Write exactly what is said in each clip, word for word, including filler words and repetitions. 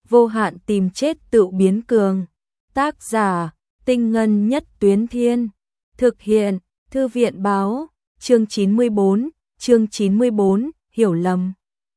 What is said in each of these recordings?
vô hạn tìm chết tự biến cường. Tác giả, Tinh Ngân Nhất Tuyến Thiên. Thực hiện, Thư viện Báo. Chương chín mươi bốn, chương chín mươi bốn, hiểu lầm.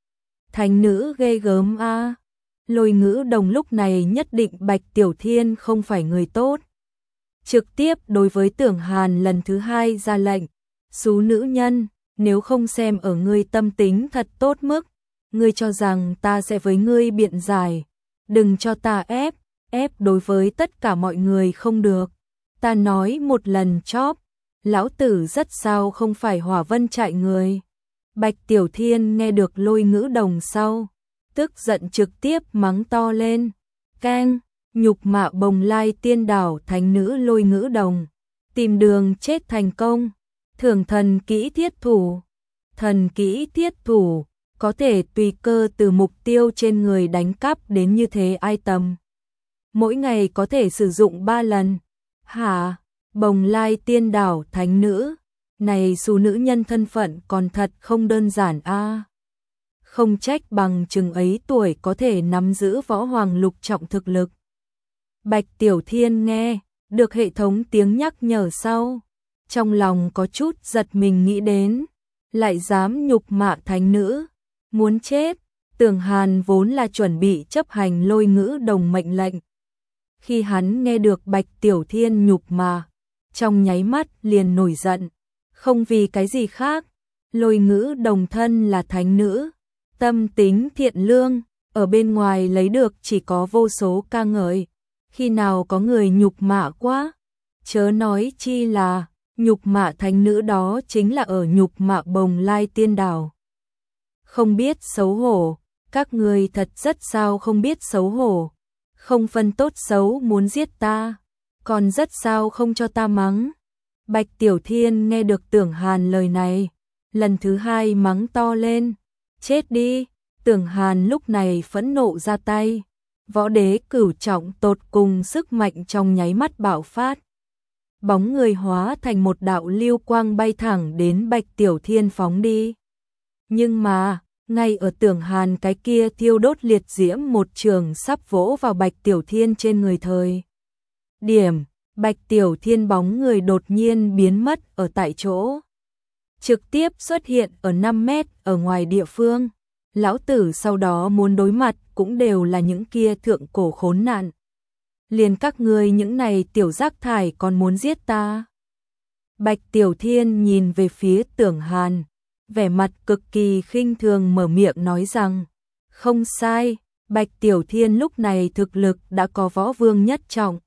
Thánh nữ ghê gớm a. À. Lôi Ngữ Đồng lúc này nhất định Bạch Tiểu Thiên không phải người tốt. Trực tiếp đối với Tưởng Hàn lần thứ hai ra lệnh. Xú nữ nhân, nếu không xem ở ngươi tâm tính thật tốt mức, ngươi cho rằng ta sẽ với ngươi biện giải. Đừng cho ta ép, ép đối với tất cả mọi người không được. Ta nói một lần chóp, lão tử rất sao không phải Hỏa Vân trại người. Bạch Tiểu Thiên nghe được Lôi Ngữ Đồng sau, tức giận trực tiếp mắng to lên. Keng, nhục mạ Bồng Lai Tiên Đảo thánh nữ Lôi Ngữ Đồng. Tìm đường chết thành công. Thưởng thần kỹ thiết thủ. Thần kỹ thiết thủ, có thể tùy cơ từ mục tiêu trên người đánh cắp đến như thế ai tầm. Mỗi ngày có thể sử dụng ba lần. Hả? Bồng Lai Tiên Đảo thánh nữ. Này xù nữ nhân thân phận còn thật không đơn giản a. À. Không trách bằng chừng ấy tuổi có thể nắm giữ võ hoàng lục trọng thực lực. Bạch Tiểu Thiên nghe được hệ thống tiếng nhắc nhở sau, trong lòng có chút giật mình nghĩ đến, lại dám nhục mạ thánh nữ, muốn chết. Tưởng Hàn vốn là chuẩn bị chấp hành Lôi Ngữ Đồng mệnh lệnh. Khi hắn nghe được Bạch Tiểu Thiên nhục mạ, trong nháy mắt liền nổi giận, không vì cái gì khác. Lôi Ngữ Đồng thân là thánh nữ, tâm tính thiện lương, ở bên ngoài lấy được chỉ có vô số ca ngợi, khi nào có người nhục mạ quá, chớ nói chi là nhục mạ thánh nữ, đó chính là ở nhục mạ Bồng Lai Tiên Đảo. Không biết xấu hổ, các người thật rất sao không biết xấu hổ, không phân tốt xấu muốn giết ta, còn rất sao không cho ta mắng. Bạch Tiểu Thiên nghe được Tưởng Hàn lời này, lần thứ hai mắng to lên. Chết đi. Tưởng Hàn lúc này phẫn nộ ra tay, võ đế cửu trọng tột cùng sức mạnh trong nháy mắt bạo phát. Bóng người hóa thành một đạo lưu quang bay thẳng đến Bạch Tiểu Thiên phóng đi. Nhưng mà, ngay ở Tưởng Hàn cái kia thiêu đốt liệt diễm một trường sắp vỗ vào Bạch Tiểu Thiên trên người thời điểm, Bạch Tiểu Thiên bóng người đột nhiên biến mất ở tại chỗ, trực tiếp xuất hiện ở năm mét ở ngoài địa phương. Lão tử sau đó muốn đối mặt cũng đều là những kia thượng cổ khốn nạn. Liền các ngươi những này tiểu rác thải còn muốn giết ta. Bạch Tiểu Thiên nhìn về phía Tưởng Hàn, vẻ mặt cực kỳ khinh thường mở miệng nói rằng, không sai, Bạch Tiểu Thiên lúc này thực lực đã có võ vương nhất trọng.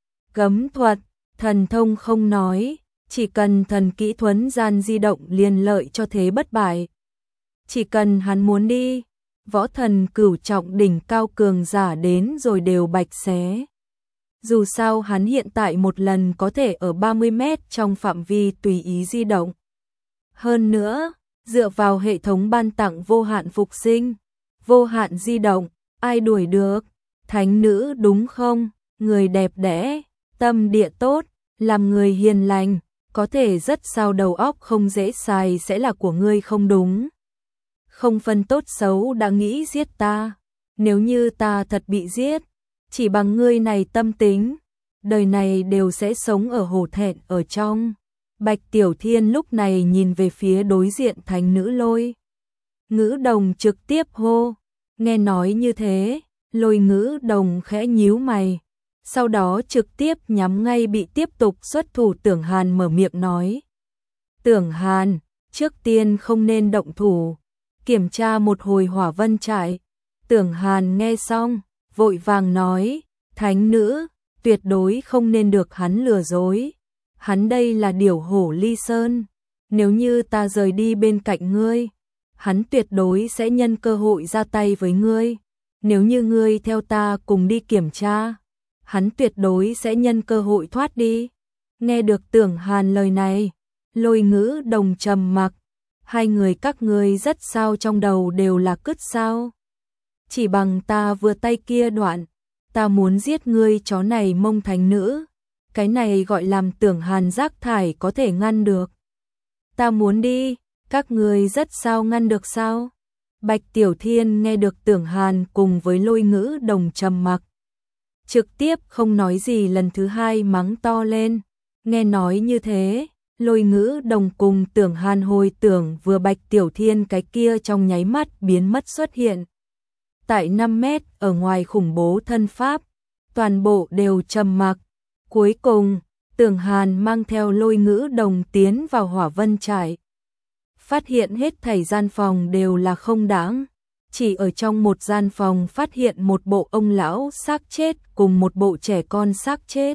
Cấm thuật, thần thông không nói, chỉ cần thần kỹ thuấn gian di động liền lợi cho thế bất bại. Chỉ cần hắn muốn đi, võ thần cửu trọng đỉnh cao cường giả đến rồi đều bạch xé. Dù sao hắn hiện tại một lần có thể ở ba mươi mét trong phạm vi tùy ý di động. Hơn nữa, dựa vào hệ thống ban tặng vô hạn phục sinh, vô hạn di động, ai đuổi được? Thánh nữ đúng không? Người đẹp đẽ, tâm địa tốt, làm người hiền lành, có thể rất sao đầu óc không dễ xài sẽ là của ngươi không đúng. Không phân tốt xấu đã nghĩ giết ta, nếu như ta thật bị giết, chỉ bằng ngươi này tâm tính, đời này đều sẽ sống ở hổ thẹn ở trong. Bạch Tiểu Thiên lúc này nhìn về phía đối diện thánh nữ Lôi Ngữ Đồng trực tiếp hô. Nghe nói như thế, Lôi Ngữ Đồng khẽ nhíu mày, sau đó trực tiếp nhắm ngay bị tiếp tục xuất thủ Tưởng Hàn mở miệng nói. Tưởng Hàn, trước tiên không nên động thủ, kiểm tra một hồi Hỏa Vân trại. Tưởng Hàn nghe xong, vội vàng nói, thánh nữ, tuyệt đối không nên được hắn lừa dối. Hắn đây là điểu hổ ly sơn, nếu như ta rời đi bên cạnh ngươi, hắn tuyệt đối sẽ nhân cơ hội ra tay với ngươi. Nếu như ngươi theo ta cùng đi kiểm tra, hắn tuyệt đối sẽ nhân cơ hội thoát đi. Nghe được Tưởng Hàn lời này, Lôi Ngữ Đồng trầm mặc. Hai người các ngươi rất sao trong đầu đều là cứt sao? Chỉ bằng ta vừa tay kia đoạn, ta muốn giết ngươi chó này mông thánh nữ. Cái này gọi làm Tưởng Hàn rác thải có thể ngăn được. Ta muốn đi, các ngươi rất sao ngăn được sao? Bạch Tiểu Thiên nghe được Tưởng Hàn cùng với Lôi Ngữ Đồng trầm mặc, trực tiếp không nói gì, lần thứ hai mắng to lên. Nghe nói như thế, Lôi Ngữ Đồng cùng Tưởng Hàn hồi tưởng vừa Bạch Tiểu Thiên cái kia trong nháy mắt biến mất xuất hiện tại năm mét ở ngoài khủng bố thân pháp, toàn bộ đều trầm mặc. Cuối cùng, Tưởng Hàn mang theo Lôi Ngữ Đồng tiến vào Hỏa Vân trại. Phát hiện hết thảy gian phòng đều là không đáng, chỉ ở trong một gian phòng phát hiện một bộ ông lão xác chết cùng một bộ trẻ con xác chết.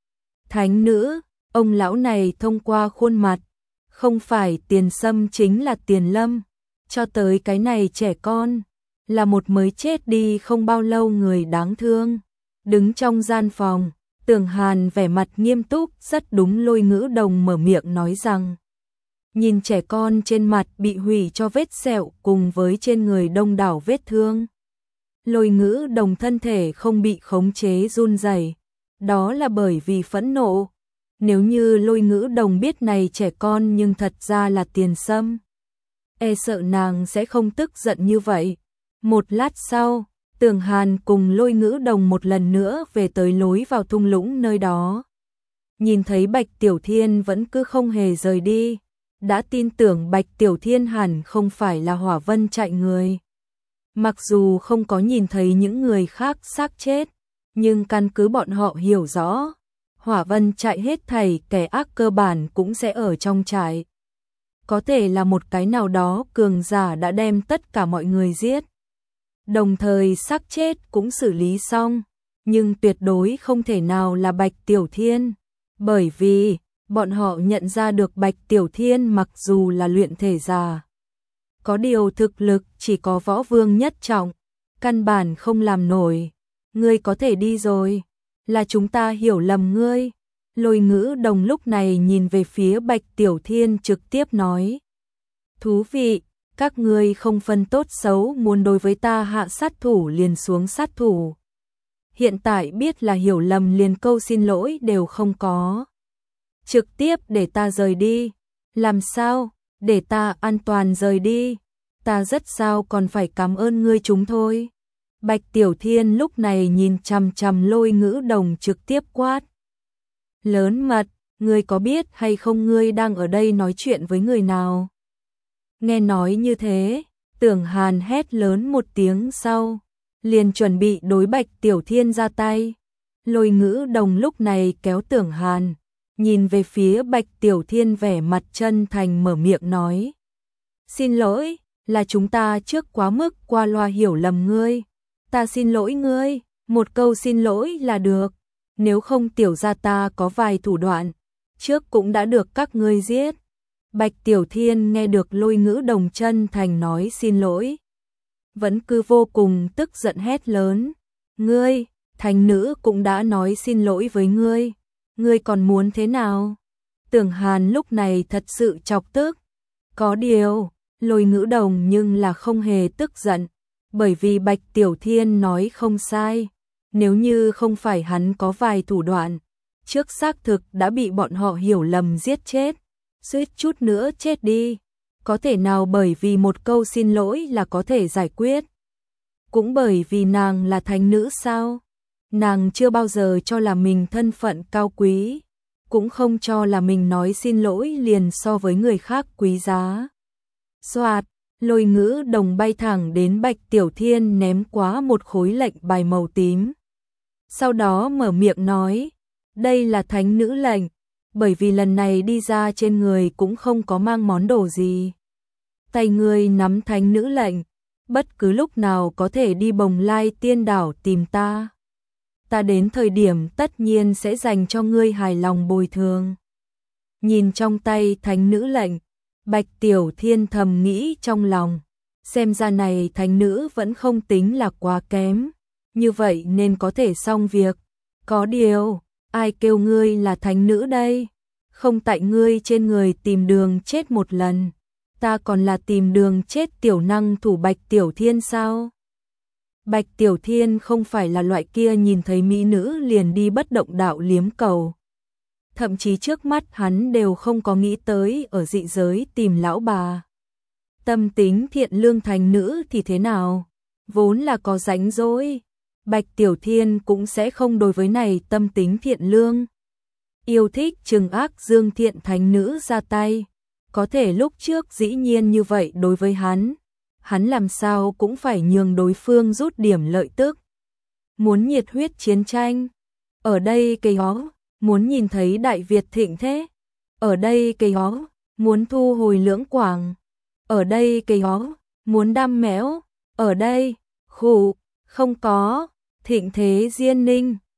Thánh nữ, ông lão này thông qua khuôn mặt, không phải Tiền Sâm chính là Tiền Lâm, cho tới cái này trẻ con, là một mới chết đi không bao lâu người đáng thương. Đứng trong gian phòng, Tưởng Hàn vẻ mặt nghiêm túc, rất đúng. Lôi Ngữ Đồng mở miệng nói rằng, nhìn trẻ con trên mặt bị hủy cho vết sẹo cùng với trên người đông đảo vết thương. Lôi Ngữ Đồng thân thể không bị khống chế run rẩy, đó là bởi vì phẫn nộ. Nếu như Lôi Ngữ Đồng biết này trẻ con nhưng thật ra là Tiền Sâm, e sợ nàng sẽ không tức giận như vậy. Một lát sau, Tưởng Hàn cùng Lôi Ngữ Đồng một lần nữa về tới lối vào thung lũng nơi đó. Nhìn thấy Bạch Tiểu Thiên vẫn cứ không hề rời đi, đã tin tưởng Bạch Tiểu Thiên hẳn không phải là Hỏa Vân trại người. Mặc dù không có nhìn thấy những người khác xác chết, nhưng căn cứ bọn họ hiểu rõ, Hỏa Vân trại hết thảy kẻ ác cơ bản cũng sẽ ở trong trại. Có thể là một cái nào đó cường giả đã đem tất cả mọi người giết, đồng thời xác chết cũng xử lý xong, nhưng tuyệt đối không thể nào là Bạch Tiểu Thiên, bởi vì bọn họ nhận ra được Bạch Tiểu Thiên mặc dù là luyện thể giả, có điều thực lực chỉ có võ vương nhất trọng, căn bản không làm nổi. Ngươi có thể đi rồi, là chúng ta hiểu lầm ngươi. Lôi Ngữ Đồng lúc này nhìn về phía Bạch Tiểu Thiên trực tiếp nói, thú vị, các ngươi không phân tốt xấu, muốn đối với ta hạ sát thủ liền xuống sát thủ. Hiện tại biết là hiểu lầm liền câu xin lỗi đều không có. Trực tiếp để ta rời đi. Làm sao? Để ta an toàn rời đi. Ta rất sao còn phải cảm ơn ngươi chúng thôi. Bạch Tiểu Thiên lúc này nhìn chằm chằm Lôi Ngữ Đồng trực tiếp quát. Lớn mật, ngươi có biết hay không ngươi đang ở đây nói chuyện với người nào? Nghe nói như thế, Tưởng Hàn hét lớn một tiếng sau, liền chuẩn bị đối Bạch Tiểu Thiên ra tay. Lôi Ngữ Đồng lúc này kéo Tưởng Hàn, nhìn về phía Bạch Tiểu Thiên vẻ mặt chân thành mở miệng nói. Xin lỗi, là chúng ta trước quá mức qua loa hiểu lầm ngươi. Ta xin lỗi ngươi, một câu xin lỗi là được. Nếu không tiểu gia ta có vài thủ đoạn, trước cũng đã được các ngươi giết. Bạch Tiểu Thiên nghe được Lôi Ngữ Đồng chân thành nói xin lỗi, vẫn cứ vô cùng tức giận hét lớn. Ngươi, thánh nữ cũng đã nói xin lỗi với ngươi, ngươi còn muốn thế nào? Tưởng Hàn lúc này thật sự chọc tức. Có điều, Lôi Ngữ Đồng nhưng là không hề tức giận, bởi vì Bạch Tiểu Thiên nói không sai. Nếu như không phải hắn có vài thủ đoạn, trước xác thực đã bị bọn họ hiểu lầm giết chết, suýt chút nữa chết đi. Có thể nào bởi vì một câu xin lỗi là có thể giải quyết? Cũng bởi vì nàng là thánh nữ sao? Nàng chưa bao giờ cho là mình thân phận cao quý, cũng không cho là mình nói xin lỗi liền so với người khác quý giá. Soạt, Lôi Ngữ Đồng bay thẳng đến Bạch Tiểu Thiên ném quá một khối lệnh bài màu tím. Sau đó mở miệng nói, đây là thánh nữ lệnh, bởi vì lần này đi ra trên người cũng không có mang món đồ gì. Tay ngươi nắm thánh nữ lệnh, bất cứ lúc nào có thể đi Bồng Lai Tiên Đảo tìm ta. Ta đến thời điểm tất nhiên sẽ dành cho ngươi hài lòng bồi thường. Nhìn trong tay thánh nữ lệnh, Bạch Tiểu Thiên thầm nghĩ trong lòng, xem ra này thánh nữ vẫn không tính là quá kém, như vậy nên có thể xong việc. Có điều, ai kêu ngươi là thánh nữ đây? Không tại ngươi trên người tìm đường chết một lần, ta còn là tìm đường chết tiểu năng thủ Bạch Tiểu Thiên sao? Bạch Tiểu Thiên không phải là loại kia nhìn thấy mỹ nữ liền đi bất động đạo liếm cầu. Thậm chí trước mắt hắn đều không có nghĩ tới ở dị giới tìm lão bà. tâm tính thiện lương thành nữ thì thế nào? Vốn là có rảnh rỗi, Bạch Tiểu Thiên cũng sẽ không đối với này tâm tính thiện lương. Yêu thích trừng ác dương thiện thành nữ ra tay, có thể lúc trước dĩ nhiên như vậy đối với hắn, hắn làm sao cũng phải nhường đối phương rút điểm lợi tức. Muốn nhiệt huyết chiến tranh, ở đây cây hó, muốn nhìn thấy Đại Việt thịnh thế, ở đây cây hó, muốn thu hồi Lưỡng Quảng, ở đây cây hó, muốn đam mẽo, ở đây, khủ, không có, thịnh thế Diên Ninh,